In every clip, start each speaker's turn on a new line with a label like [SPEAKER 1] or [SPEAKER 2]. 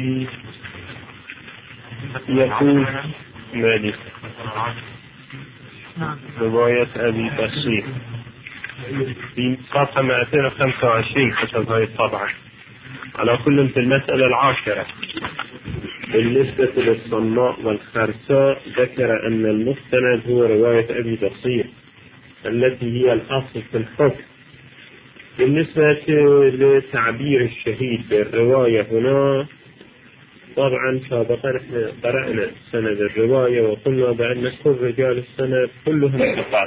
[SPEAKER 1] يقول مالك رواية أبي بصير في صفحة 225 حسب هذه الطبعة. على كل في المسألة 10 بالنسبة للصماء والخرساء ذكر أن المستند هو رواية أبي بصير التي هي الأصل في الحكم. بالنسبة لتعبير الشهيد بالرواية هنا طبعا سابقا احنا قرأنا سند الرواية وقلنا بأن كل رجال السند كلهم ثقات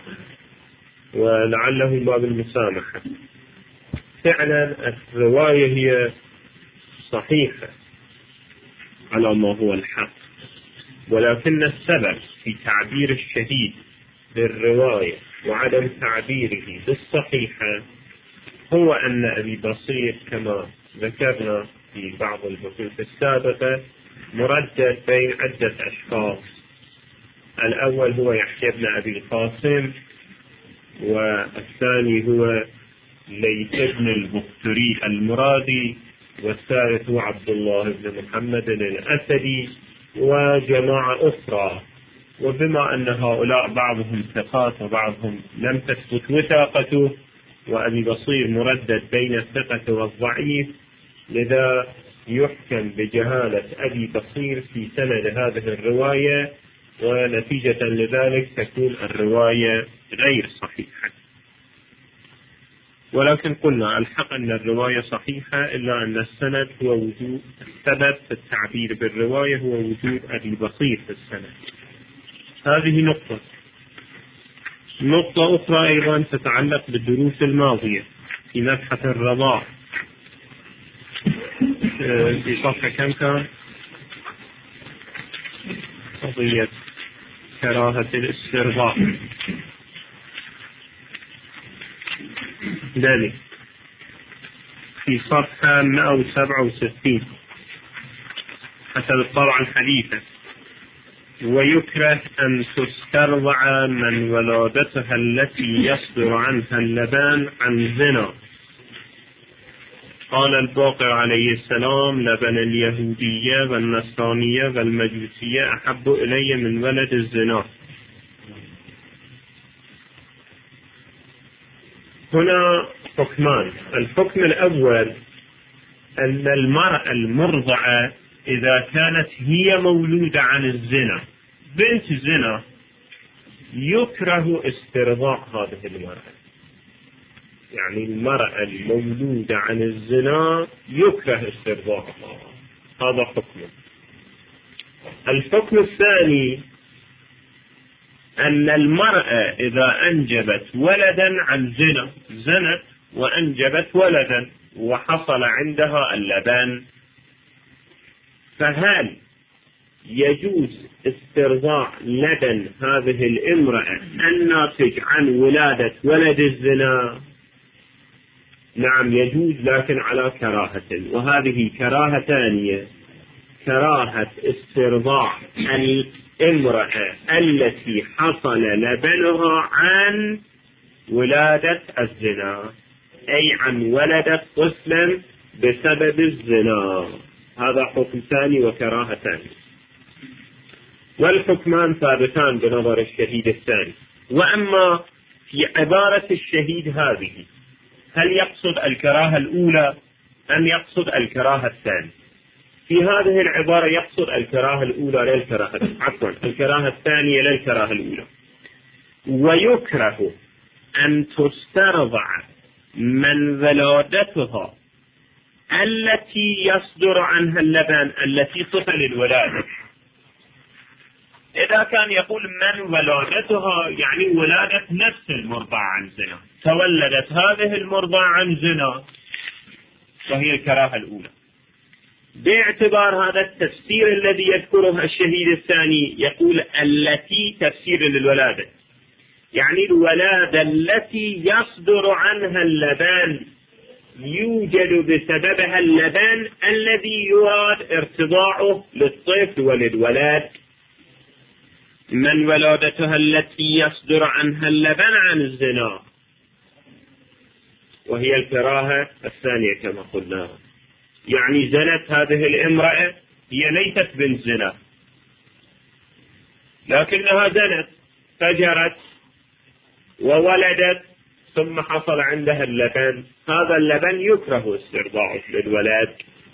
[SPEAKER 1] ولعله باب المسامحة. فعلا الرواية هي صحيحة على ما هو الحق، ولكن السبب في تعبير الشهيد بالرواية وعدم تعبيره بالصحيحة هو أن أبي بصير كما ذكرنا في بعض البحوث السابقة مردد بين عدة أشخاص. الأول هو يحيى بن أبي القاسم، والثاني هو ليث بن البختري المرادي، والثالث هو عبد الله بن محمد الأسدي وجماعة أخرى. وبما أن هؤلاء بعضهم ثقات وبعضهم لم تثبت وثاقته، وأبي بصير مردد بين الثقة والضعيف، لذا يحكم بجهالة أبي بصير في سند هذه الرواية، ونتيجة لذلك تكون الرواية غير صحيحة. ولكن قلنا الحق أن الرواية صحيحة، إلا أن السند هو وجود السبب في التعبير بالرواية هو وجود أبي بصير في السند. هذه نقطة. نقطة أخرى أيضا تتعلق بالدروس الماضية في مبحث الرضاع في صفحة كم كان؟ قضية كراهة الاسترضاء. ذلك في صفحة 167 حسب الطبعة الحديثة. ويكره أن تسترضع من ولادتها التي يصدر عنها اللبان عن زنا. قال الباقر عليه السلام: لبن اليهودية والنصرانية والمجوسية أحب إلي من ولد الزنا. هنا حكمان. الحكم الأول أن المرأة المرضعة إذا كانت هي مولودة عن الزنا بنت زنا يكره استرضاع هذه المرأة. يعني المرأة المولودة عن الزنا يكره استرضاعها. هذا حكم. الحكم الثاني أن المرأة إذا أنجبت ولدا عن زنا، زنت وأنجبت ولدا وحصل عندها اللبن، فهل يجوز استرضاع لبن هذه الامرأة الناتج عن ولادة ولد الزنا؟ نعم يجوز، لكن على كراهة، وهذه كراهة ثانية: كراهة استرضاع الامرأة التي حصل لبنها عن ولادة الزنا، أي عن ولدت طفلا بسبب الزنا. هذا حكم ثاني وكراهة ثانية، والحكمان ثابتان بنظر الشهيد الثاني. وأما في عبارة الشهيد هذه هل يقصد الكراهة الأولى أم يقصد الكراهة الثانية؟ في هذه العبارة يقصد الكراهة الأولى لا الكراهة، عفوا الكراهة الثانية لا الكراهة الأولى. ويكره أن تسترضع من ولادتها التي يصدر عنها اللبن التي طفل الولادة. إذا كان يقول من ولادتها يعني ولادة نفس المرضع عن زنا، تولدت هذه المرضع عن زنا، وهي الكراهة الأولى. باعتبار هذا التفسير الذي يذكره الشهيد الثاني يقول التي تفسير للولادة، يعني الولادة التي يصدر عنها اللبن يوجد بسببها اللبن الذي يراد ارتضاعه للطفل وللولد. من ولادتها التي يصدر عنها اللبن عن الزنا، وهي الكراهة الثانية كما قلنا. يعني زنت هذه الامرأة، هي ليست بنت زنا لكنها زنت فجرت وولدت ثم حصل عندها اللبن، هذا اللبن يكره استرضاعه للولد.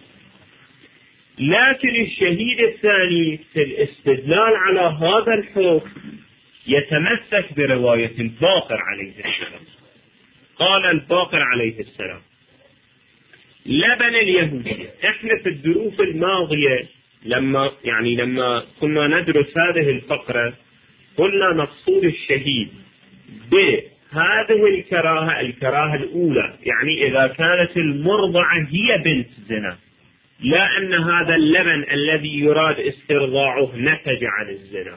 [SPEAKER 1] لكن الشهيد الثاني في الاستدلال على هذا الحكم يتمسك برواية الباقر عليه السلام. قال الباقر عليه السلام: لبن اليهودية. احنا في الدروس الماضية لما كنا ندرس هذه الفقرة قلنا مقصود الشهيد بهذه الكراهة الأولى، يعني إذا كانت المرضعة هي بنت زنا، لا أن هذا اللبن الذي يراد استرضاعه نتج عن الزنا.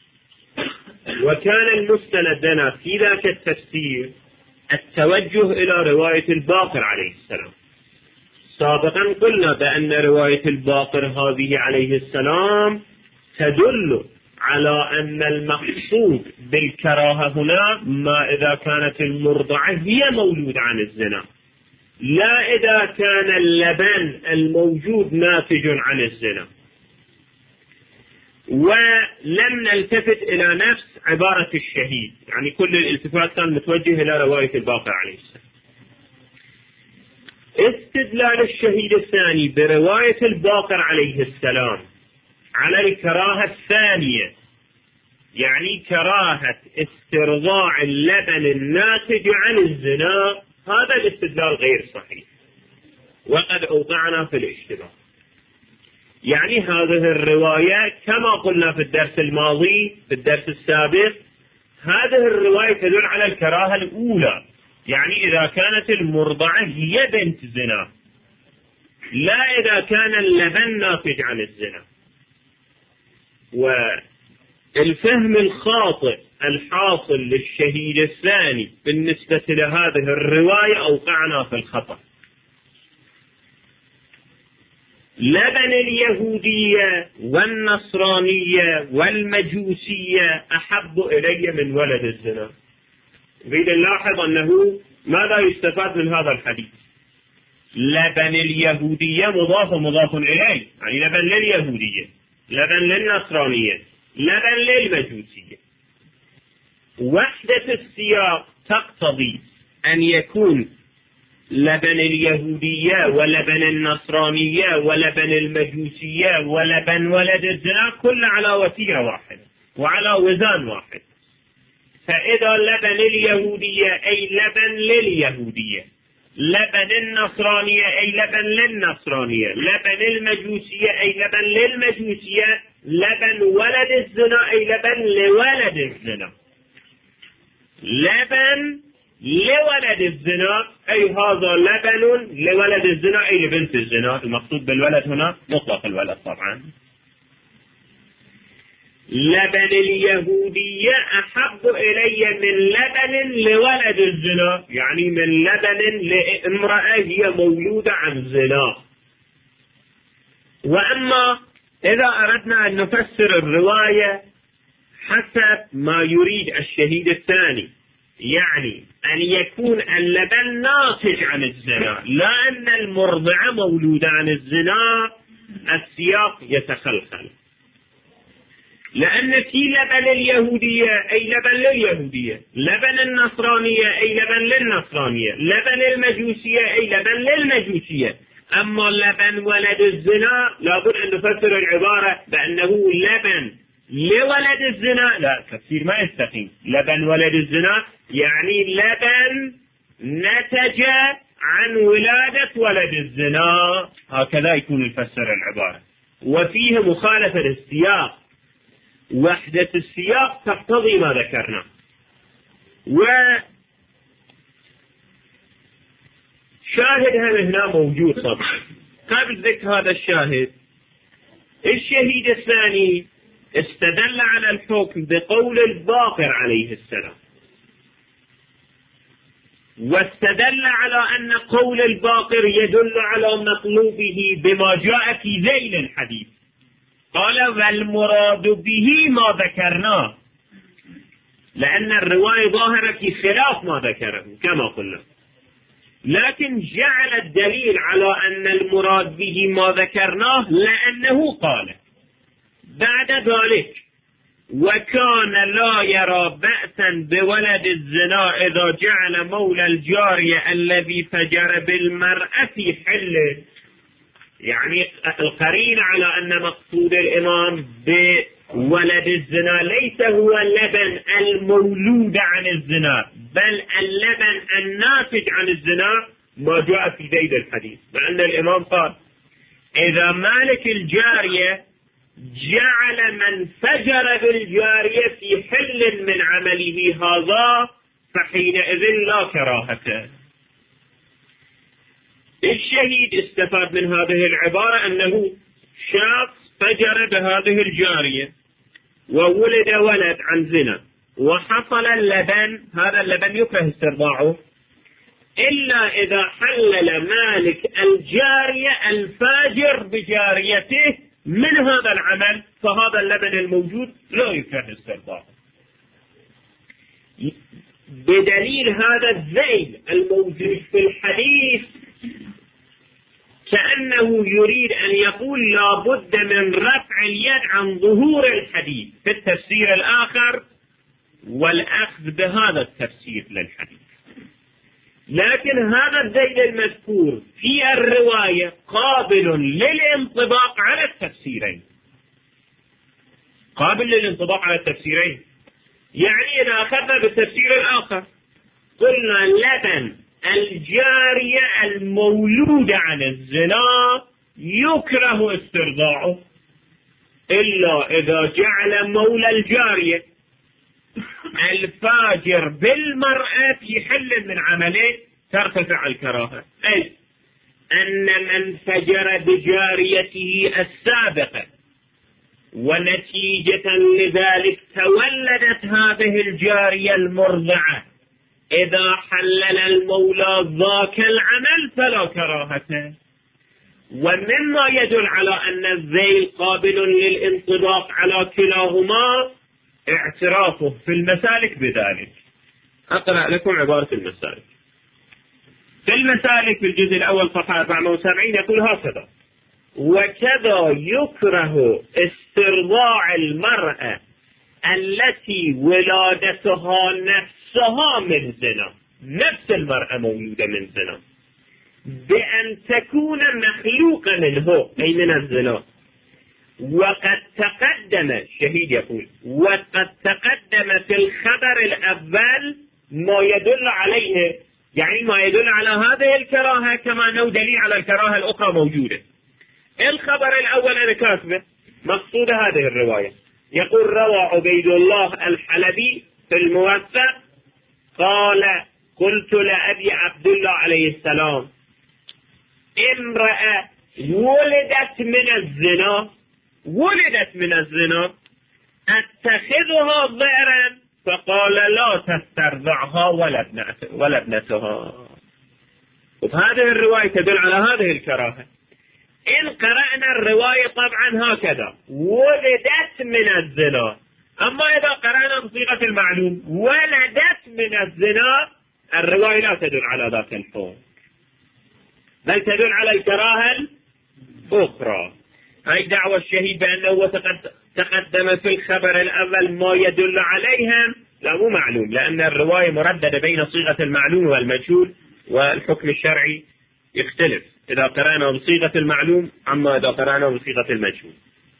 [SPEAKER 1] وكان المستند لنا في ذاك التفسير التوجه إلى رواية الباقر عليه السلام. سابقا قلنا بأن رواية الباقر هذه عليه السلام تدل على أن المقصود بالكراهة هنا ما إذا كانت المرضعة هي مولود عن الزنا، لا إذا كان اللبن الموجود ناتج عن الزنا. ولم نلتفت إلى نفس عبارة الشهيد، يعني كل الالتفات كان متوجه إلى رواية الباقر عليه السلام. استدلال الشهيد الثاني برواية الباقر عليه السلام على الكراهة الثانية، يعني كراهة استرضاع اللبن الناتج عن الزنا، هذا الاستدلال غير صحيح وقد أوقعنا في الاشتباه. يعني هذه الرواية كما قلنا في الدرس الماضي في الدرس السابق، هذه الرواية تدل على الكراهة الأولى، يعني إذا كانت المرضعة هي بنت زنا، لا إذا كان اللبن ناتج عن الزنا. والفهم الخاطئ الحاصل للشهيد الثاني بالنسبة لهذه الرواية أوقعنا في الخطأ. لبن اليهودية والنصرانية والمجوسية أحب إلي من ولد الزنا. نريد نلاحظ أنه ماذا يستفاد من هذا الحديث؟ لبن اليهودية مضاف إليه، يعني لبن لليهودية، لبن للنصرانية، لبن للمجوسية. وحدة السياق تقتضي أن يكون لبن اليهودية ولبن النصرانية ولبن المجوسية ولبن ولد الزنا كل على وتيرة واحدة وعلى وزن واحد. فإذا لبن اليهودية أي لبن لليهودية، لبن النصرانية أي لبن للنصرانية، لبن المجوسية أي لبن للمجوسية، لبن ولد الزنا أي لبن لولد الزنا. لبن لولد الزنا أي هذا لبن لولد الزنا أي لبنت الزنا. المقصود بالولد هنا مطلق الولد طبعا. لبن اليهودية أحب إلي من لبن لولد الزنا، يعني من لبن لامرأة هي مولودة عن زنا. وأما إذا أردنا أن نفسر الرواية حسب ما يريد الشهيد الثاني، يعني أن يكون اللبن ناتج عن الزنا لا أن المرضعة مولودة عن الزنا، السياق يتخلخل. لأن في لبن اليهودية أي لبن لليهودية، لبن النصرانية أي لبن للنصرانية، لبن المجوسية أي لبن للمجوسية. أما لبن ولد الزنا لابد أن نفسر العبارة بأنه لبن لولد الزنا، لا تفسير ما يستقيم. لبن ولد الزنا يعني لبن نتج عن ولادة ولد الزنا، هكذا يكون يفسر العبارة. وفيه مخالفة للسياق، وحدة السياق تقتضي ما ذكرنا. وشاهد هنا موجود طبعا. قبل ذكر هذا الشاهد، الشهيد الثاني استدل على الحكم بقول الباقر عليه السلام، واستدل على أن قول الباقر يدل على مطلوبه بما جاء في ذيل الحديث. قال والمراد به ما ذكرناه، لأن الرواية ظاهرة في خلاف ما ذكره كما قلنا. لكن جعل الدليل على أن المراد به ما ذكرناه لأنه قال بعد ذلك: وكان لا يرى بأسا بولد الزنا إذا جعل مولى الجارية الذي فجر بالمرأة في حله. يعني القرينة على أن مقصود الإمام بولد الزنا ليس هو اللبن المولود عن الزنا، بل اللبن الناتج عن الزنا ما جاء في ذيل الحديث، لأن الإمام قال: إذا مالك الجارية جعل من فجر بالجارية في حل من عمله هذا فحينئذ لا كراهة. الشهيد استفاد من هذه العبارة أنه شخص فجر بهذه الجارية وولد ولد عن زنا وحصل اللبن، هذا اللبن يكره استرضاعه إلا إذا حلل مالك الجارية الفاجر بجاريته من هذا العمل، فهذا اللبن الموجود لا يكره استرضاعه. بدليل هذا الذيل الموجود في الحديث كأنه يريد أن يقول لا بد من رفع اليد عن ظهور الحديث في التفسير الآخر والأخذ بهذا التفسير للحديث. لكن هذا الذيل المذكور في الرواية قابل للانطباق على التفسيرين، قابل للانطباق على التفسيرين. يعني إذا أخذنا بالتفسير الآخر قلنا لبن الجارية المولودة عن الزنا يكره استرضاعه إلا إذا جعل مولى الجارية الفاجر بالمرأة في حل من عمله ترتفع الكراهة، أي أن من فجر بجاريته السابقة ونتيجة لذلك تولدت هذه الجارية المرضعة، إذا حلل المولى ذاك العمل فلا كراهة. ومما يدل على أن الذيل قابل للانطباق على كلاهما اعترافه في المسالك بذلك. أقرأ لكم عبارة المسالك. في المسالك في الجزء الأول صفحة 74 يقول هكذا: وكذا يكره استرضاع المرأة التي ولادتها نفسها من زنا، نفس المرأة مولودة من زنا، بأن تكون مخلوقة منه أي من الزنا. وقد تقدم، الشهيد يقول: وقد تقدم في الخبر الأول ما يدل عليه، يعني ما يدل على هذه الكراهة كما أنه دليل على الكراهة الأخرى موجودة. الخبر الأول أنا كاتبه مقصود هذه الرواية، يقول: روى عبيد الله الحلبي في الموثق قال: قلت لأبي عبد الله عليه السلام: امرأة ولدت من الزنا أتخذها ضئرا؟ فقال: لا تسترضعها ولا ابنتها. وهذه الرواية تدل على هذه الكراهة. إن قرأنا الرواية طبعا هكذا ولدت من الزنا، أما إذا قرأنا بصيغة المعلوم ولدت من الزنا الرواية لا تدل على ذاك الحكم، بل تدل على الكراهة الأخرى. هاي دعوة الشهيد بأنه تقدم في الخبر الأول ما يدل عليهم لا مو معلوم، لأن الرواية مرددة بين صيغة المعلوم والمجهول، والحكم الشرعي يختلف إذا قرأنا بصيغة المعلوم عما إذا قرأنا بصيغة المجهول.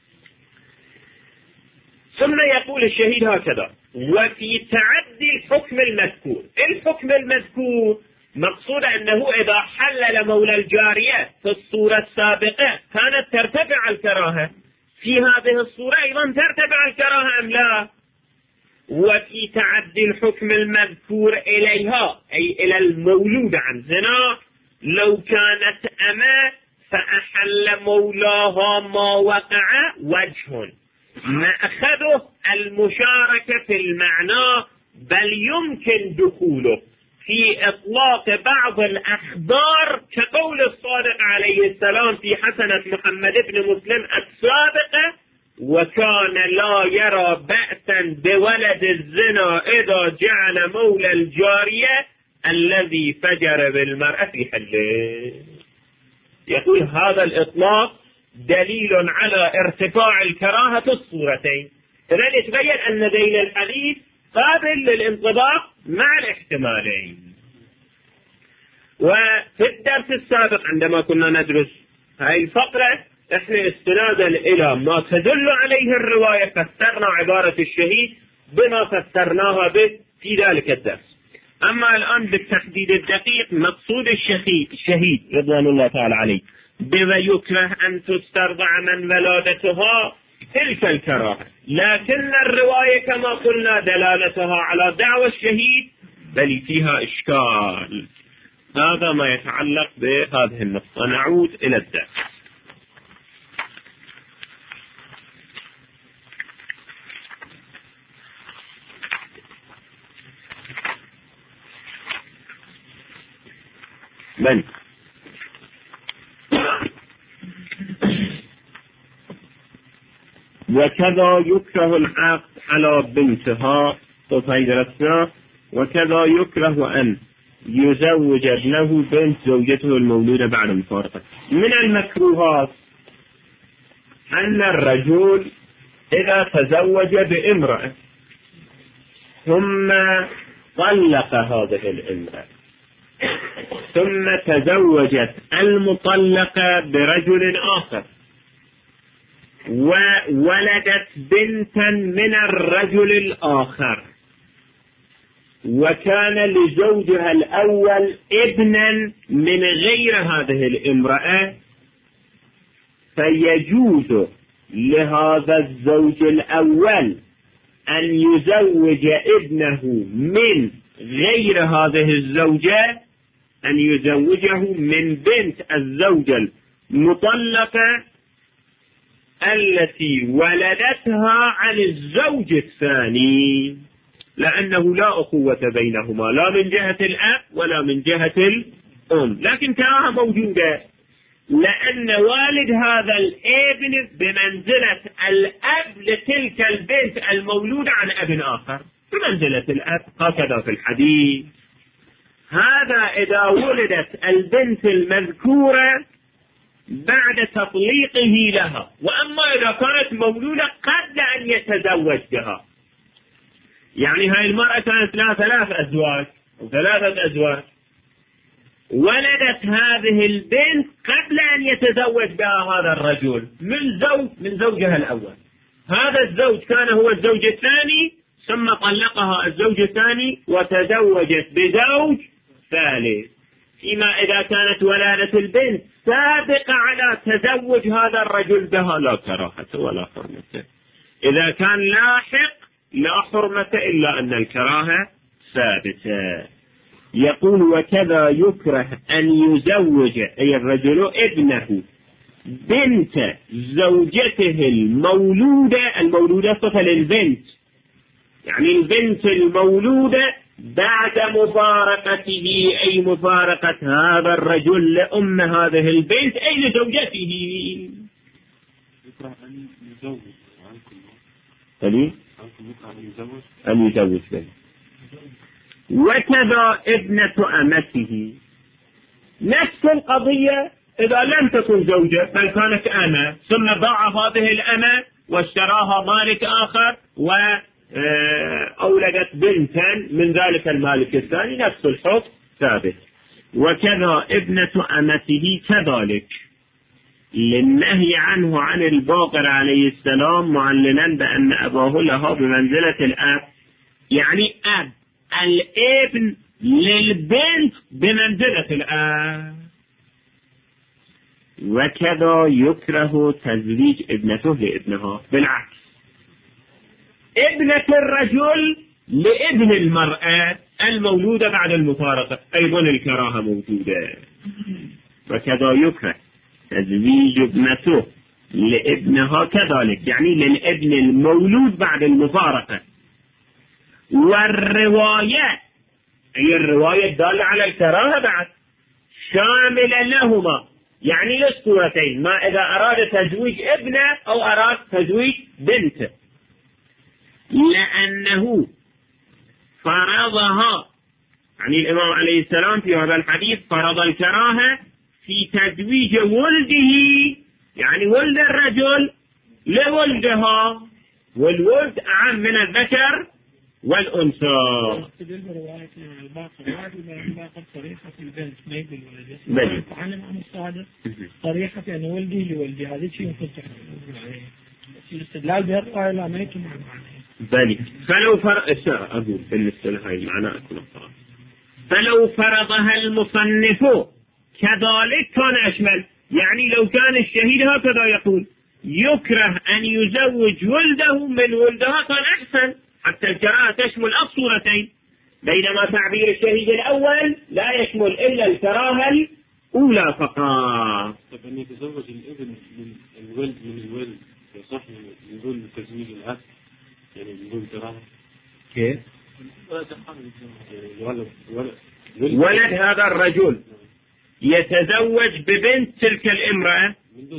[SPEAKER 1] ثم يقول الشهيد هكذا: وفي تعدي الحكم المذكور مقصود أنه إذا حلل مولى الجارية في الصورة السابقة كانت ترتفع الكراهة، في هذه الصورة أيضا ترتفع الكراهة أم لا؟ وفي تعدي الحكم المذكور إليها أي إلى المولود عن زنا لو كانت أما فأحل مولاها ما وقع وجه مأخذه المشاركة في المعنى، بل يمكن دخوله في إطلاق بعض الأخبار كقول الصادق عليه السلام في حسنة محمد بن مسلم السابقة: وكان لا يرى بأسا بولد الزنا إذا جعل مولى الجارية الذي فجر بالمرأة في حله. يقول هذا الإطلاق دليل على ارتفاع الكراهة في الصورتين. إذن يتبين أن ذيل الحديث قابل للانطباق مع الاحتمالين. وفي الدرس السابق عندما كنا ندرس هذه الفقرة احنا استنادا إلى ما تدل عليه الرواية فسرنا عبارة الشهيد بما فسرناها به في ذلك الدرس. أما الآن بالتحديد الدقيق مقصود الشهيد رضوان الله تعالى عليه بما يكره أن تسترضع من ولادتها تلك الكراهة، لكن الرواية كما قلنا دلالتها على دعوى الشهيد بل فيها إشكال. هذا ما يتعلق بهذه النقطة. نعود إلى الدرس. من وكذا يكره العقد على بنتها وكذا يكره أن يزوج ابنه بنت زوجته المولودة بعد مفارقته. من المكروهات أن الرجل إذا تزوج بامرأة ثم طلق هذه الامرأة ثم تزوجت المطلقة برجل آخر وولدت بنتا من الرجل الآخر وكان لزوجها الأول ابنا من غير هذه الامرأة، فيجوز لهذا الزوج الأول أن يزوج ابنه من غير هذه الزوجة، أن يزوجه من بنت الزوجة المطلقة التي ولدتها عن الزوج الثاني، لأنه لا أخوة بينهما لا من جهة الأب ولا من جهة الأم، لكن كراهة موجودة لأن والد هذا الابن بمنزلة الأب لتلك البنت المولودة عن أب آخر، بمنزلة الأب هكذا في الحديث. هذا إذا ولدت البنت المذكورة بعد تطليقه لها، وأما إذا كانت مولودة قبل أن يتزوج بها، يعني هاي المرأة كانت لها 3 أزواج أو 3 أزواج، ولدت هذه البنت قبل أن يتزوج بها هذا الرجل من زوجها الأول. هذا الزوج كان هو الزوج الثاني ثم طلقها الزوج الثاني وتزوجت بزوج ثالث، فيما إذا كانت ولادة البنت سابقة على تزوج هذا الرجل بها لا كراهة ولا حرمة. إذا كان لاحق لا حرمة إلا أن الكراهة ثابتة. يقول وكذا يكره أن يزوج أي الرجل ابنه بنت زوجته المولودة صفة للبنت، يعني البنت المولودة بعد مفارقته أي مفارقة هذا الرجل لأم هذه البنت أي لزوجته. يكره أن يزوج أن يزوج بنت. وكذا ابنة أمته نفس القضية إذا لم تكن زوجة بل كانت أمة ثم باع هذه الأمة واشتراها مالك آخر وأولدت بنتا من ذلك المالك الثاني نفس الحكم ثابت. وكذا ابنة أمته كذلك للنهي عنه عن الباقر عليه السلام معلنا بأن أباه لها بمنزلة الأب، يعني أب الابن للبنت بمنزلة الأب. وكذا يكره تزويج ابنته لابنها، بالعكس ابنة الرجل لابن المرأة المولودة بعد المفارقة أيضا الكراهة موجودة. وكذا يكره تزويج ابنته لابنها كذلك، يعني للابن المولود بعد المفارقة. والرواية هي الرواية الدالة على الكراهة بعد شاملة لهما، يعني للصورتين، ما إذا أراد تزويج ابنه أو أراد تزويج بنته، لأنه فرضها يعني الإمام عليه السلام في هذا الحديث فرض الكراهة في تزويج ولده، يعني ولد الرجل لولدها، والولد أعم من الذكر والأنثى.
[SPEAKER 2] رواية الباقر صريحة في البنت ما يقول
[SPEAKER 1] ولد.
[SPEAKER 2] تعلم عن الصادق صريحة أن ولدي لولدي، هذا شيء يمكن عليه الاستدلال بالرواية لا ما يكون
[SPEAKER 1] بلي. فلو أقول بالنسبة لهذه المعنى فلو فرضها المصنف كذلك كان أشمل. يعني لو كان الشهيد هكذا يقول يكره أن يزوج ولده من ولدها كان أحسن، حتى الكراهة تشمل الصورتين، بينما تعبير الشهيد الأول لا يشمل إلا الكراهة الأولى فقط.
[SPEAKER 3] طب أن يتزوج الابن من الولد يصح من دون تزويج الأب، يعني من دون كراهة؟
[SPEAKER 1] كيف؟ ولد هذا الرجل يتزوج ببنت تلك الامرأة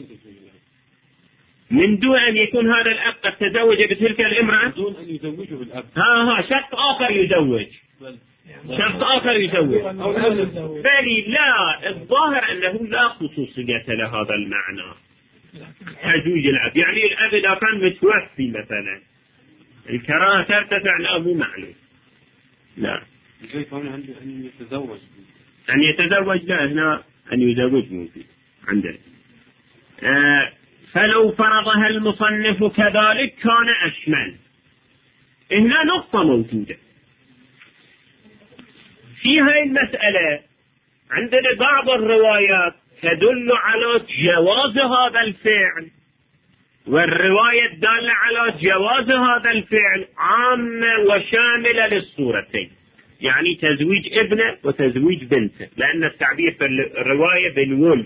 [SPEAKER 1] من دون أن يكون هذا الأب قد تزوج بتلك الامرأة،
[SPEAKER 3] من دون أن يزوجه بالأب.
[SPEAKER 1] شخص آخر يزوج، شخص آخر يزوج. بل لا، الظاهر أنه لا خصوصية لهذا المعنى تزويج الأب. يعني الأب إذا كان متوفي مثلا الكراهة ترتفع لأبو معلوم. لا
[SPEAKER 3] كيف هنا عنده أن يتزوج؟
[SPEAKER 1] أن يتزوج، لا هنا أن يزوج ممكن عندنا. فلو فرضها المصنف كذلك كان أشمل. هنا نقطة موجودة في هاي المسألة. عندنا بعض الروايات تدل على جواز هذا الفعل، والرواية الدالة على جواز هذا الفعل عامة وشاملة للصورتين، يعني تزويج ابنه وتزويج بنته، لأن التعبير في الرواية بالولد.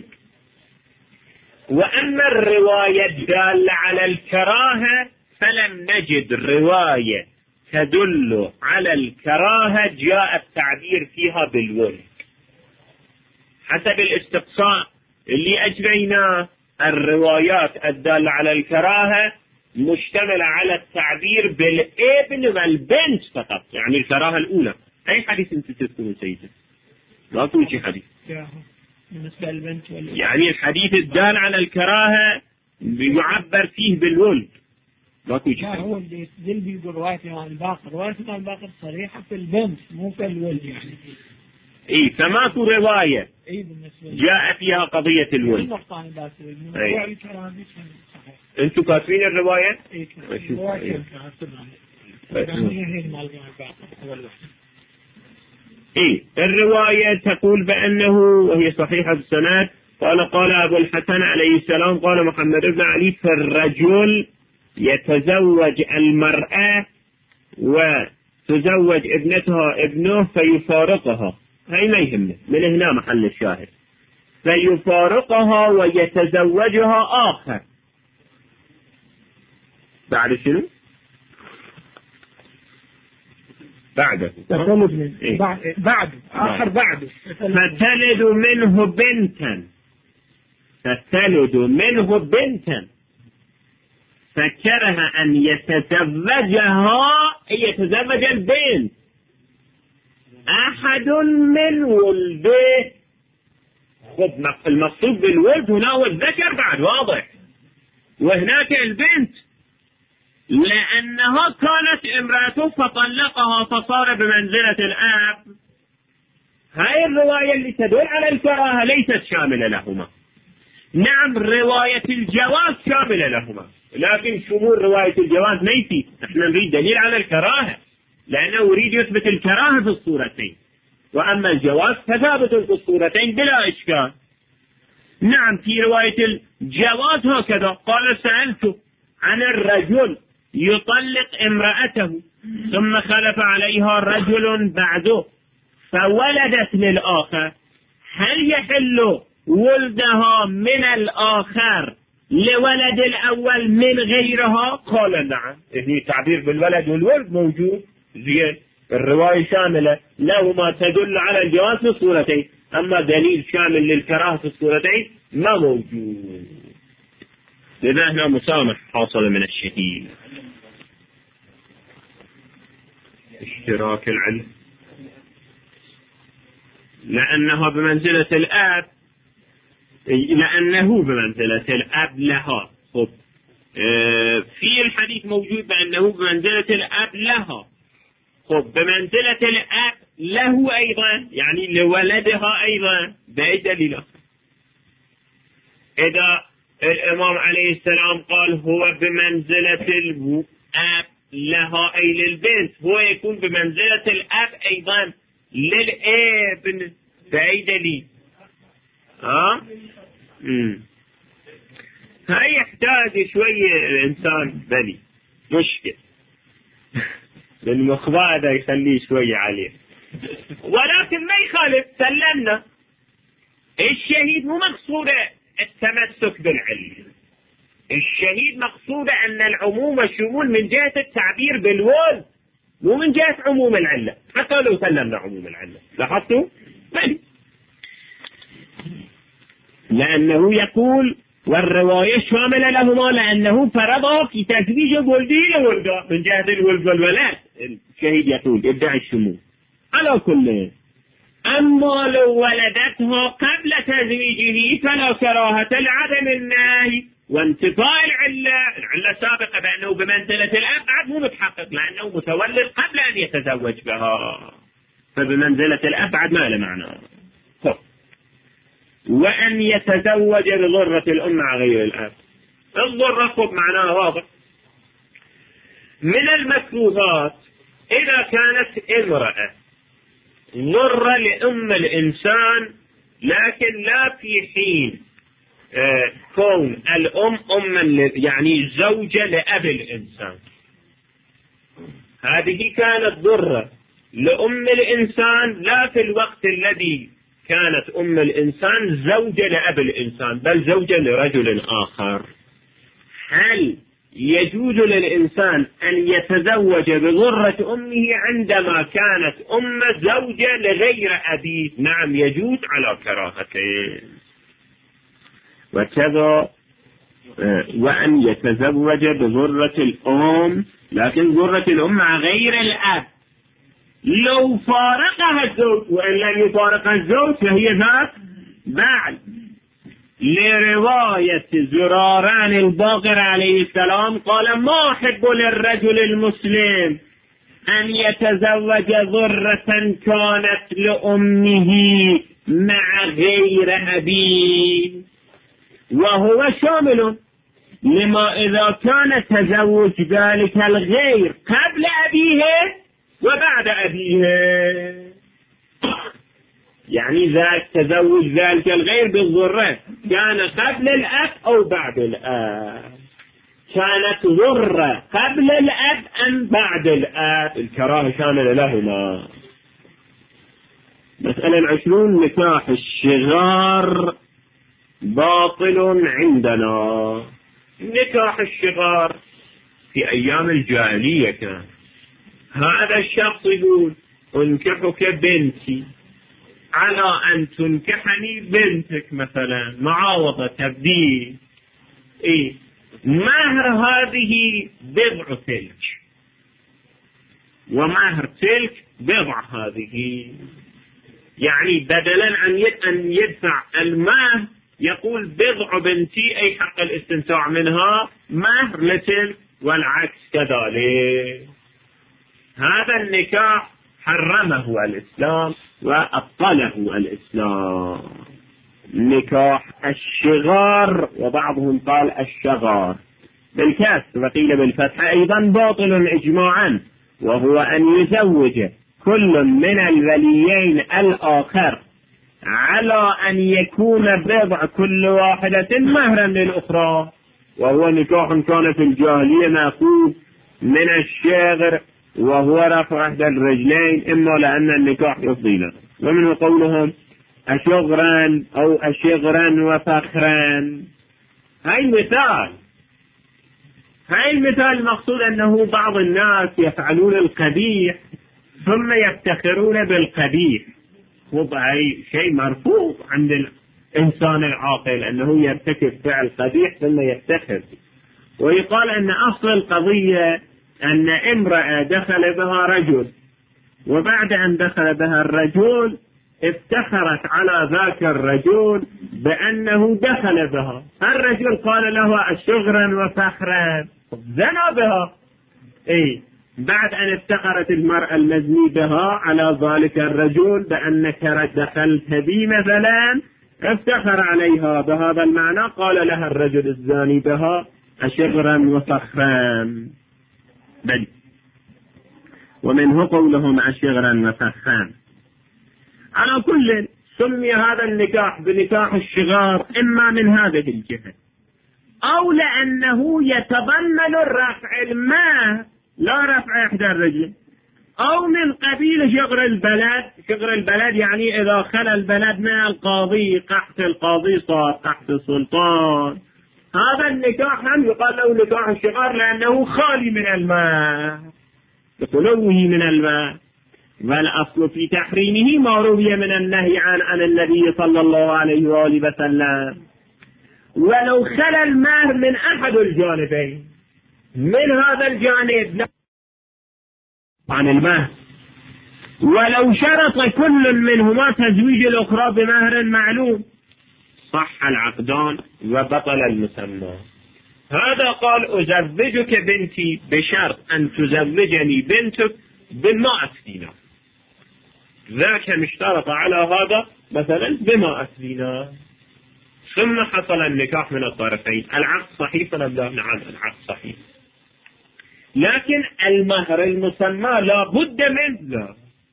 [SPEAKER 1] وأما الرواية الدالة على الكراهة فلم نجد رواية تدل على الكراهة جاء التعبير فيها بالولد. حسب الاستقصاء اللي أجريناه الروايات الدالة على الكراهة مشتملة على التعبير بالابن والبنت فقط، يعني الكراهة الأولى. أي حديث أنت تذكره سيدي؟ لا تقول شيء حديث
[SPEAKER 2] بالنسبة للبنت
[SPEAKER 1] يعني الحديث الدال على الكراهة يعبر فيه بالولد. لا تقول شيء.
[SPEAKER 2] هو اللي بيقول رواية الإمام الباقر، رواية الإمام الباقر صريحة في البنت مو في الولد يعني.
[SPEAKER 1] إيه، فماكو رواية جاء فيها قضية الولد. أنتوا كاتبين الرواية؟ إيه، الرواية تقول بأنه وهي صحيحة السند قال أبو الحسن عليه السلام قال محمد بن علي فالرجل يتزوج المرأة وتزوج ابنتها ابنه فيفارقها. هاي ما يهمنا، من هنا محل الشاهد. فيفارقها ويتزوجها آخر. بعد شنو؟ بعده
[SPEAKER 2] بعده آخر بعده
[SPEAKER 1] فتلد منه بنتا فكره أن يتزوجها، يتزوج البنت أحد من ولده. خب المقصود بالولد هنا هو الذكر بعد واضح، وهناك البنت لأنها كانت امرأته فطلقها فصار بمنزلة الأب. هاي الرواية اللي تدل على الكراهة ليست شاملة لهما. نعم رواية الجواز شاملة لهما، لكن شمول رواية الجواز ما يفيد. احنا نريد دليل على الكراهة لأنه يريد يثبت الكراهة في الصورتين، وأما الجواز فثابت في الصورتين بلا إشكال. نعم في رواية الجواز هكذا قال سألت عن الرجل يطلق امرأته ثم خلف عليها رجل بعده فولدت للآخر، هل يحل ولدها من الآخر لولد الأول من غيرها؟ قال نعم. هنا تعبير بالولد والولد موجود. زين، الرواية شاملة لهما تدل على الجواز في الصورتين، أما دليل شامل للكراهة في الصورتين ما موجود. لذا هنا مسامح حاصل من الشهيد. اشتراك العلم لأنه بمنزلة الأب لها. خب في الحديث موجود بأنه بمنزلة الأب لها. خب بمنزلة الأب له أيضا، يعني لولدها أيضا، بأي دليل؟ إذا الإمام عليه السلام قال هو بمنزلة الأب لها أي للبنت، هو يكون بمنزلة الأب أيضا للابن، بأي دليل؟ هاي يحتاج شوية الإنسان بني مشكل المخبأ هذا يخليه شوية عليه، ولكن ما يخالف سلمنا. الشهيد مو مقصوده التمسك بالعلم، الشهيد مقصوده أن العموم والشمول من جهة التعبير بالولد، مو من جهة عموم العلة. حتى لو سلمنا عموم العلة لاحظتوا؟ بلي، لأنه يقول والرواية شاملة لهما لأنه فرضها في تزويج الولدي لولده من جهة الولد والولد. الشهيد يقول يدعي الشمول على كل. أما لو ولدتها قبل تزويجه فلا كراهة لعدم النهي وانتفاء العلة سابقة بأنه بمنزلة الأب بعد مو متحقق لأنه متولد قبل أن يتزوج بها، فبمنزلة الأب بعد ما له معنى. وأن يتزوج بضرة الأم مع غير الأب، الضرة خب معناها واضح. من المكروهات إذا كانت امرأة ضرة لأم الإنسان لكن لا في حين كون الأم أما يعني زوجة لأب الإنسان، هذه كانت ضرة لأم الإنسان لا في الوقت الذي كانت أم الإنسان زوجة لأب الإنسان بل زوجة لرجل آخر. هل يجوز للإنسان أن يتزوج بضرة أمه عندما كانت زوجة لغير أبيه؟ نعم يجوز على كراهته. وكذا وأن يتزوج بضرة الأم لكن ضرة الأم مع غير الأب لو فارقها الزوج، وإن لم يفارقها الزوج فهي ذات بعد، لرواية زراران الباقر عليه السلام قال ما أحب للرجل المسلم أن يتزوج ضرة كانت لأمه مع غير أبيه، وهو شامل لما إذا كان تزوج ذلك الغير قبل أبيه وبعد أبيه، يعني ذاك تزوج ذلك الغير بالضرة كان قبل الأب أو بعد الأب، كانت ضرة قبل الأب أم بعد الأب، الكراهة شاملة لهما. مسألة 20 نكاح الشغار باطل عندنا. نكاح الشغار في أيام الجاهلية كان هذا الشخص يقول أنكحك بنتي على أن تنكحني بنتك مثلا معاوضة تبديل. مهر هذه بضع تلك ومهر تلك بضع هذه، يعني بدلا عن أن يدفع المهر يقول بضع بنتي أي حق الاستمتاع منها مهر لتلك والعكس كذلك. هذا النكاح حرمه الإسلام وأبطله الإسلام، نكاح الشغار، وبعضهم قال الشغار بالكسر وقيل بالفتح أيضا باطل إجماعا، وهو أن يزوج كل من الوليين الآخر على أن يكون بضع كل واحدة مهرا للأخرى، وهو نكاح كان في الجاهلية مأخوذ من الشاغر وهو رفع إحدى الرجلين، إما لأن النكاح يفضيله، ومنه قولهم أشغرا أو أشغرا وفخرا. هاي المثال المقصود أنه بعض الناس يفعلون القبيح ثم يفتخرون بالقبيح، وهي شيء مرفوض عند الإنسان العاقل أنه يرتكب فعل قبيح ثم يفتخر. ويقال أن أصل القضية أن امرأة دخل بها رجل، وبعد أن دخل بها الرجل افتخرت على ذاك الرجل بأنه دخل بها، الرجل قال له أشغرا وفخرا، زنى بها. بعد أن افتخرت المرأة المزني بها على ذلك الرجل بأنك دخلت بي مثلا، افتخر عليها بهذا المعنى، قال لها الرجل الزاني بها أشغرا وفخرا. بل ومنه قولهم أشغرا وفخرا. على كل سمي هذا النكاح بنكاح الشغار إما من هذه الجهة، أو لأنه يتضمن الرفع المال لا رفع إحدى الرجل، أو من قبيل شغر البلد. شغر البلد يعني إذا خلى البلد من القاضي، قحط القاضي صار قحط السلطان، هذا النكاح هم يقال له نكاح الشغار لأنه خالي من المال بخلوه من المال. والأصل في تحريمه ما روي من النهي عن النبي صلى الله عليه وآله وسلم. ولو خلى المهر من أحد الجانبين، من هذا الجانب عن المهر، ولو شرط كل منهما تزويج الأخرى بمهر معلوم، صح العقدان وبطل المسمى. هذا قال أزوجك بنتي بشرط أن تزوجني بنتك ب100 دينار، ذاك اشترط على هذا مثلا ب100 دينار، ثم حصل النكاح من الطرفين. العقد صحيح ولا لا؟ نعم العقد صحيح، لكن المهر المسمى لا بد منه. لا،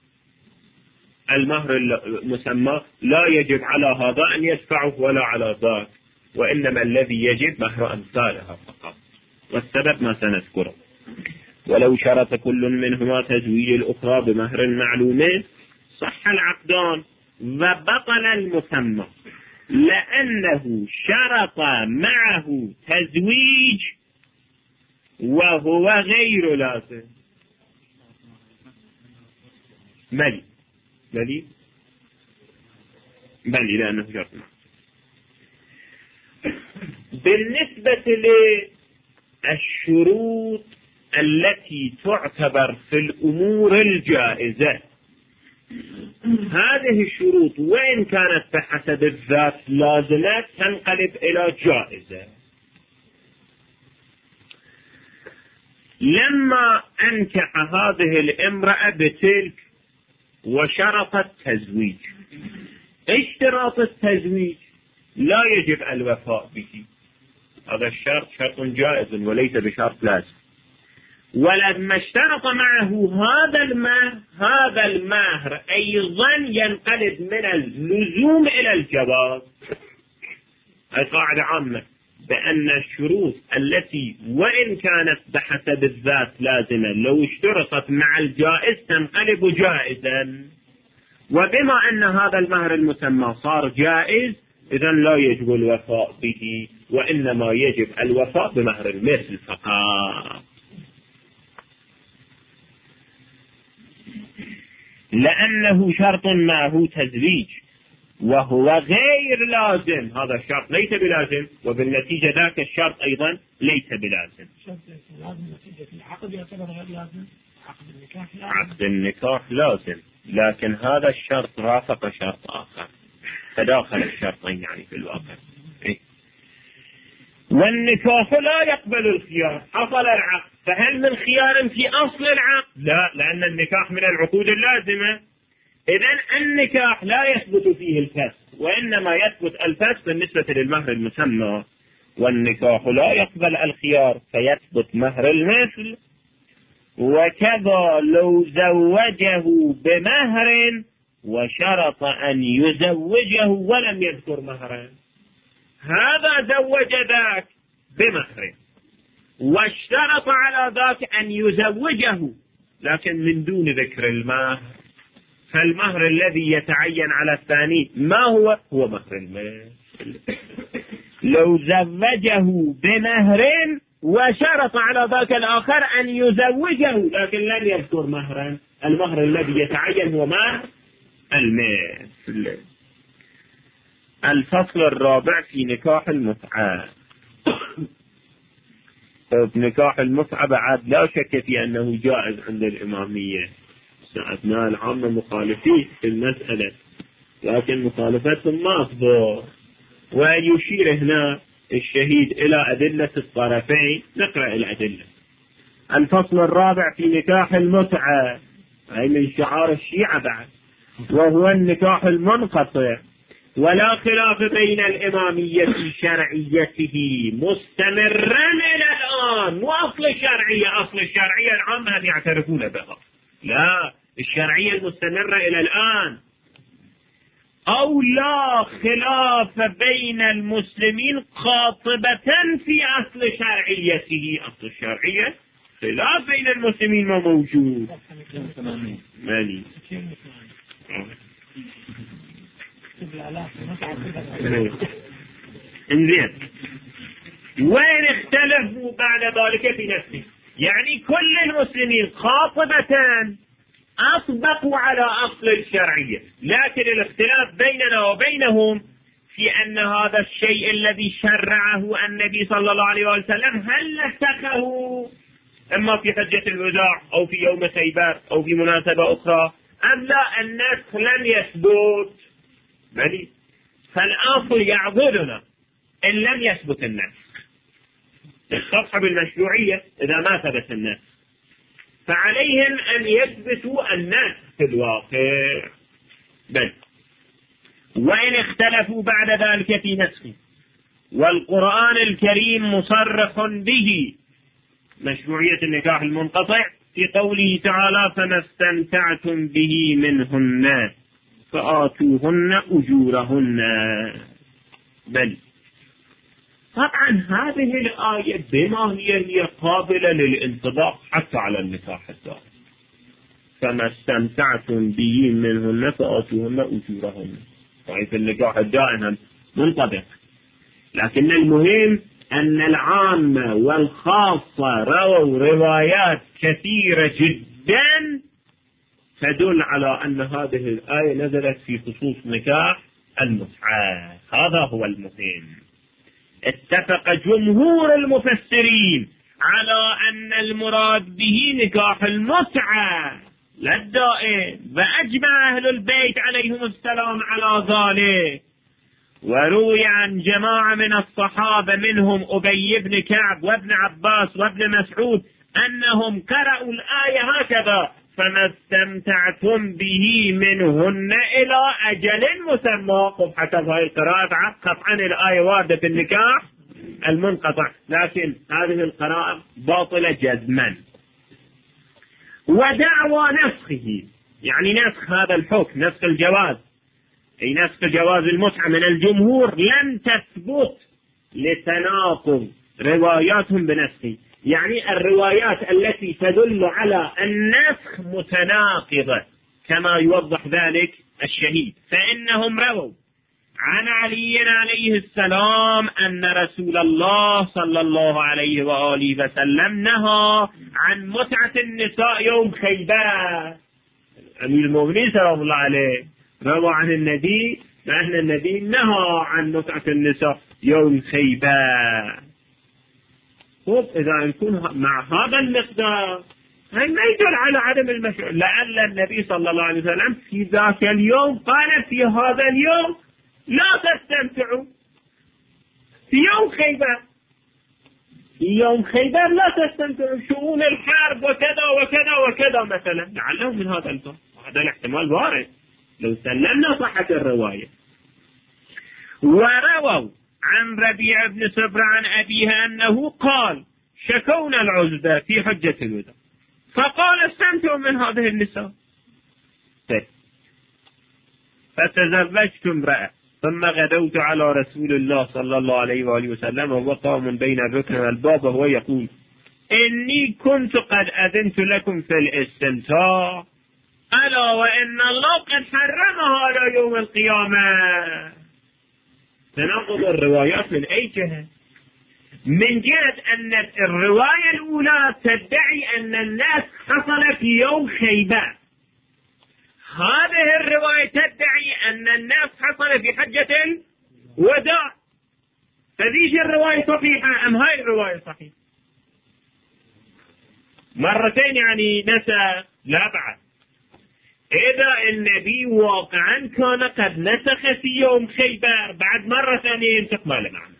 [SPEAKER 1] المهر المسمى لا يجب على هذا أن يدفعه ولا على ذاك، وإنما الذي يجب مهر أمثالها فقط، والسبب ما سنذكره. ولو شرط كل منهما تزويج الأخرى بمهر معلوم صح العقدان وبطل المسمى، لأنه شرط معه تزويج وهو غير لازم. بلي لأنه شرط معه. بالنسبة للشروط التي تعتبر في الأمور الجائزة، هذه الشروط وإن كانت بحسب الذات لازمة تنقلب إلى جائزة. لما أنكح هذه الامرأة بتلك وشرطت تزويج، اشتراط التزويج لا يجب الوفاء به، هذا الشرط شرط جائز وليس بشرط لازم. ولما اشترط معه هذا المهر أيضا ينقلب من اللزوم إلى الجواز. هذه قاعدة عامة بأن الشروط التي وإن كانت بحسب الذات لازمة لو اشترطت مع الجائز تنقلب جائزا، وبما أن هذا المهر المسمى صار جائز إذن لا يجب الوفاء به، وإنما يجب الوفاء بمهر المثل فقط، لأنه شرط معه تزويج وهو غير لازم. هذا الشرط ليس بلازم، وبالنتيجة ذاك الشرط أيضا ليس بلازم.
[SPEAKER 2] العقد يعتبر غير لازم،
[SPEAKER 1] عقد النكاح لازم، لكن هذا الشرط رافق شرط آخر، تداخل الشرطين يعني في الواقع. والنكاح لا يقبل الخيار. حصل العقد، فهل من خيار في أصل العقد؟ لا، لأن النكاح من العقود اللازمة. إذن النكاح لا يثبت فيه الفسخ، وإنما يثبت الفسخ بالنسبة للمهر المسمى، والنكاح لا يقبل الخيار فيثبت مهر المثل. وكذا لو زوجه بمهر وشرط أن يزوجه ولم يذكر مهرا، هذا زوج ذاك بمهر واشترط على ذاك أن يزوجه لكن من دون ذكر المهر، فالمهر الذي يتعين على الثاني ما هو مهر المثل. لو زوجه بمهر وشرط على ذاك الآخر أن يزوجه لكن لم يذكر مهرا، المهر الذي يتعين هو مهر المثل. الفصل الرابع في نكاح المتعة. نكاح المتعة بعد لا شك في أنه جائز عند الإمامية، أبناء العامة مخالفين في المسألة، لكن مخالفتهم ما أصبر. ويشير هنا الشهيد إلى أدلة الطرفين. نقرأ الأدلة. الفصل الرابع في نكاح المتعة، أي من شعار الشيعة بعد، وهو النكاح المنقطع. ولا خلاف بين الإمامية في شرعيته مستمرا إلى الآن. وأصل الشرعية، أصل الشرعية العامة هم يعترفون بها، لا، الشرعية المستمرة إلى الآن. أو لا خلاف بين المسلمين قاطبة في أصل شرعيته. أصل الشرعية خلاف بين المسلمين ما موجود. مالي انزين. وين اختلفوا بعد ذلك في نفسه، يعني كل المسلمين قاطبة أطبقوا على أصل الشرعية، لكن الاختلاف بيننا وبينهم في أن هذا الشيء الذي شرعه النبي صلى الله عليه وسلم هل نسخه إما في حجة الوداع أو في يوم خيبر أو في مناسبة أخرى أم لا. النسخ لم يثبت، بل فالأصل يعضلنا إن لم يثبت النسخ. تصحب المشروعية إذا ما ثبت النسخ، فعليهم أن يثبتوا النسخ في الواقع. بل وإن اختلفوا بعد ذلك في نسخه، والقرآن الكريم مصرح به مشروعية النكاح المنقطع في قوله تعالى: فما استمتعتم به منهن فآتوهن أجورهن. بل طبعا هذه الآية بما هي قابلة للانطباق حتى على النكاح الدائم. فما استمتعتم به منهن فآتوهن أجورهن، طيب النكاح الدائم منطبق. لكن المهم أن العامة والخاصة رووا روايات كثيرة جدا تدل على أن هذه الآية نزلت في خصوص نكاح المتعة. هذا هو المهم. اتفق جمهور المفسرين على أن المراد به نكاح المتعة لا الدائم، وأجمع أهل البيت عليهم السلام على ذلك. وروي عن جماعة من الصحابة منهم أبي بن كعب وابن عباس وابن مسعود أنهم قرأوا الآية هكذا: فما استمتعتم به منهن إلى أجل مسمى. حسب هذه القراءة قطعا الآية واردة في النكاح المنقطع، لكن هذه القراءة باطلة جزما. ودعوى نسخه، يعني نسخ هذا الحكم، نسخ الجواز، أي نسخ جواز المتعة من الجمهور، لم تثبت لتناقض رواياتهم بنسخه. يعني الروايات التي تدل على النسخ متناقضة كما يوضح ذلك الشهيد. فإنهم رووا عن علي عليه السلام أن رسول الله صلى الله عليه وآله وسلم نهى عن متعة النساء يوم خيبر. أمير المؤمنين سلام الله عليه روى عن النبي أن النبي نهى عن متعة النساء يوم خيبر. إذا نكون مع هذا المقدار ما يدل على عدم المشروع، لعل النبي صلى الله عليه وسلم في ذاك اليوم قال: في هذا اليوم لا تستمتعوا. في يوم خيبر، في يوم خيبر لا تستمتعوا، شؤون الحرب وكذا وكذا وكذا مثلا، لعله من هذا الباب. هذا الاحتمال وارد لو سلمنا صحة الرواية. ورووا عن ربيع بن صبر عن أبيها أنه قال: شكونا العزبة في حجة الوداع فقال: استمتعوا من هذه النساء. فتزوجت امرأة ثم غدوت على رسول الله صلى الله عليه وآله وسلم وهو قام بين الركن والباب وهو يقول: إني كنت قد أذنت لكم في الاستمتاع، ألا وإن الله قد حرمها على يوم القيامة. تناقض الروايات من أي جهة؟ من جهة أن الرواية الأولى تدعي أن الناس حصل في يوم خيبر، هذه الرواية تدعي أن الناس حصل في حجة الوداع. فذيش الرواية صحيحة أم هاي الرواية صحيحة؟ مرتين يعني نسى، لا بعد. إذا النبي واقعا كان قد نسخ في يوم خيبر بعد مرة ثانية ينطق ما له معنى.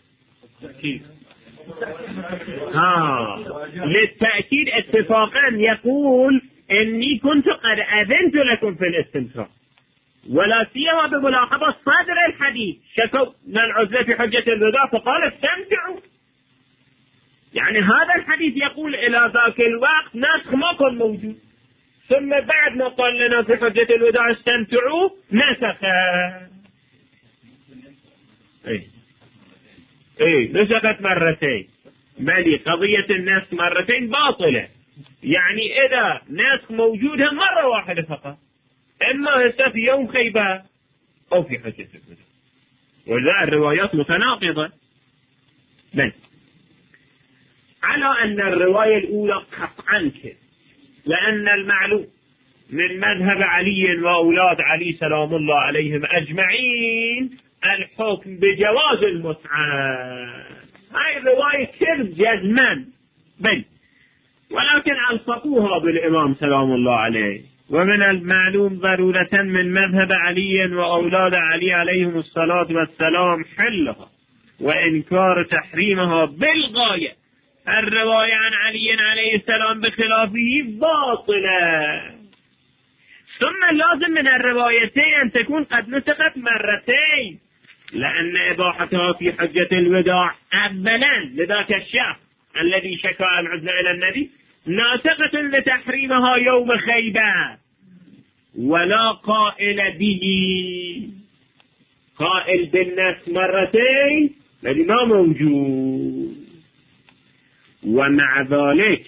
[SPEAKER 1] للتأكيد اتفاقا يقول إني كنت قد أذنت لكم في الاستمتاع، ولا سيما بملاحظة صدر الحديث شكوا من العزلة في حجة الوداع فقال استمتعوا. يعني هذا الحديث يقول إلى ذاك الوقت نسخ ما كان موجود، ثم بعد ما قال لنا في حجة الوداع استمتعوا نسخ. نسخت مرتين. بل قضية النسخ مرتين باطلة. يعني إذا نسخ موجودة مرة واحدة فقط، إما هسه في يوم خيبر أو في حجة الوداع، ولا الروايات متناقضة. بل على أن الرواية الأولى قطعا كذب، لأن المعلوم من مذهب علي وأولاد علي سلام الله عليهم أجمعين الحكم بجواز المتعة. هاي الرواية كذب جزما. بل ولكن ألصقوها بالإمام سلام الله عليه، ومن المعلوم ضرورة من مذهب علي وأولاد علي عليهم الصلاة والسلام حلها وإنكار تحريمها بالغاية. الرواية عن علي عليه السلام بخلافه باطلة. ثم لازم من الروايتين أن تكون قد نسخت مرتين، لأن إباحتها في حجة الوداع أولا لذاك الشخص الذي شكى العزلة إلى النبي ناسخة لتحريمها يوم خيبر، ولا قائل به. قائل بالناس مرتين الذي ما موجود. ومع ذلك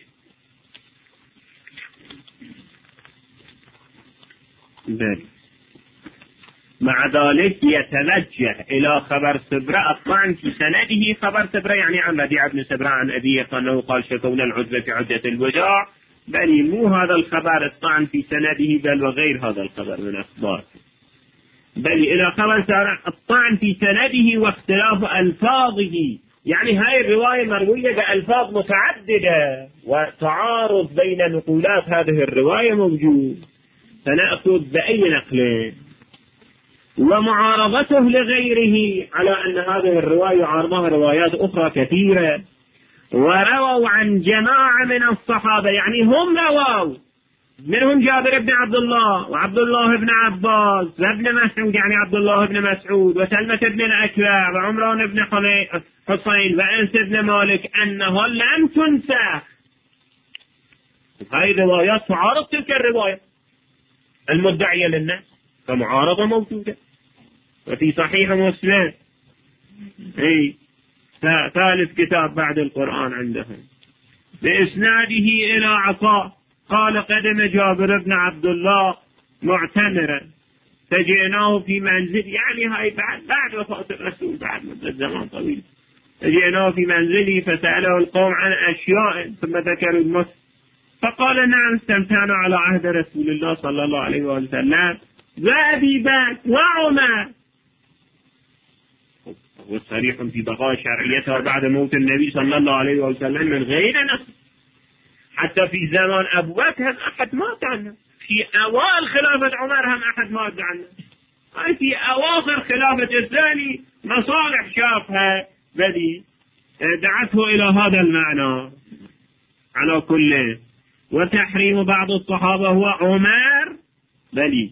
[SPEAKER 1] يتوجه إلى خبر سبرة الطعن في سنده. خبر سبرة يعني عن ربيعة بن سبرة عن أبيه أنه قال شكونا العزلة في حجة الوداع، بل مو هذا الخبر الطعن في سنده، بل وغير هذا الخبر من أخبار. بل إلى خبر الطعن في سنده واختلاف ألفاظه. يعني هاي الرواية مروية بألفاظ متعددة، وتعارض بين نقولات هذه الرواية موجود، فنأخذ بأي نقلين. ومعارضته لغيره على أن هذه الرواية عارضها روايات أخرى كثيرة. ورووا عن جماعة من الصحابة، يعني هم رووا، منهم جابر بن عبد الله وعبد الله بن عباس وابن مسعود يعني عبد الله بن مسعود وسلمة بن الأكوع وعمران بن حسين وأنس بن مالك أنها لم تنسخ. هذه الروايات تعارض تلك الرواية المدعية للناس، فمعارضة موجودة. وفي صحيح مسلم ثالث كتاب بعد القرآن عندهم بإسناده إلى عطاء قال قدم جابر بن عبد الله معتمرا فجئناه في منزل، يعني هاي بعد وفاة الرسول بعد مدة زمان طويل، فجئناه في منزله فسأله القوم عن أشياء ثم ذكروا الموت فقال نعم استمتعنا على عهد رسول الله صلى الله عليه وسلم وأبي بكر وعمر. والصريح في بقاء شرعيتها بعد موت النبي صلى الله عليه وسلم من غير نص. حتى في زمان أبو بكر هم أحد مات عنه، في أوائل خلافة عمر هم أحد مات عنه، في أواخر خلافة الثاني مصالح شافها بدي دعته إلى هذا المعنى. على كل وتحريم بعض الصحابة هو عمر بلي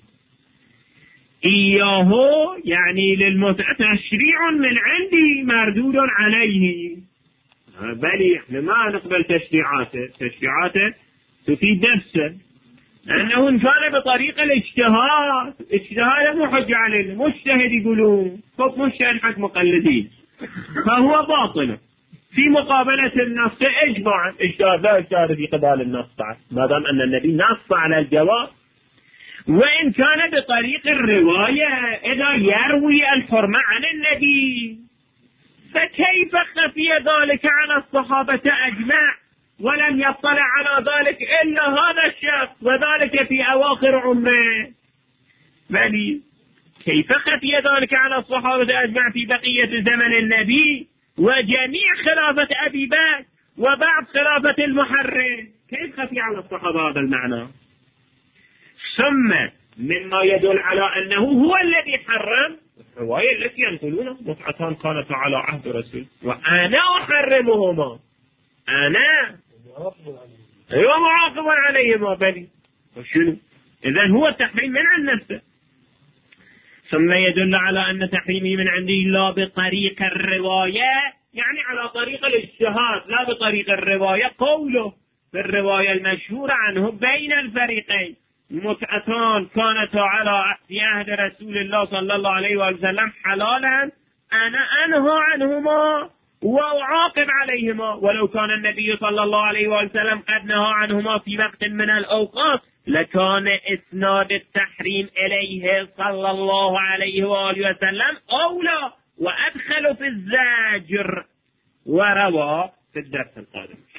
[SPEAKER 1] إياه يعني للمتعة تشريع من عندي مردود عليه. بلي احنا ما نقبل تشريعاته تفيد نفسه، لأنه إن كان بطريق الاجتهاد مو حجة عليه، مجتهد يقولون فوق مجتهد حق مقلدين، فهو باطل في مقابلة النص إجماعا. اجتهاد لا اجتهاد في قبال النص بعد ما دام أن النبي نص على الجواب. وإن كان بطريق الرواية إذا يروي الحرمة عن النبي فكيف خفي ذلك عن الصحابة أجمع ولم يطلع على ذلك إلا هذا الشخص وذلك في أواخر عمره؟ بل كيف خفي ذلك عن الصحابة أجمع في بقية زمن النبي وجميع خلافة أبي بكر وبعد خلافة المحرم؟ كيف خفي على الصحابة هذا المعنى؟ ثم مما يدل على أنه هو الذي حرم الرواية التي ينقلونها متعتان كانتا على عهد رسول وأنا أحرمهما، أنا أيوة معاقبا عليهما بني وشنو؟ إذن هو التحريم من عند نفسه. ثم يدل على أن تحريمه من عنده لا بطريق الرواية، يعني على طريق الاجتهاد لا بطريق الرواية. قوله في الرواية المشهورة عنه بين الفريقين متعتان كانتا على عهد رسول الله صلى الله عليه وسلم حلالا أنا أنهى عنهما وأعاقب عليهما، ولو كان النبي صلى الله عليه وسلم قد نهى عنهما في وقت من الأوقات لكان إسناد التحريم إليه صلى الله عليه وآله وسلم أولى وأدخل في الزاجر، وروى في الدرس القادم.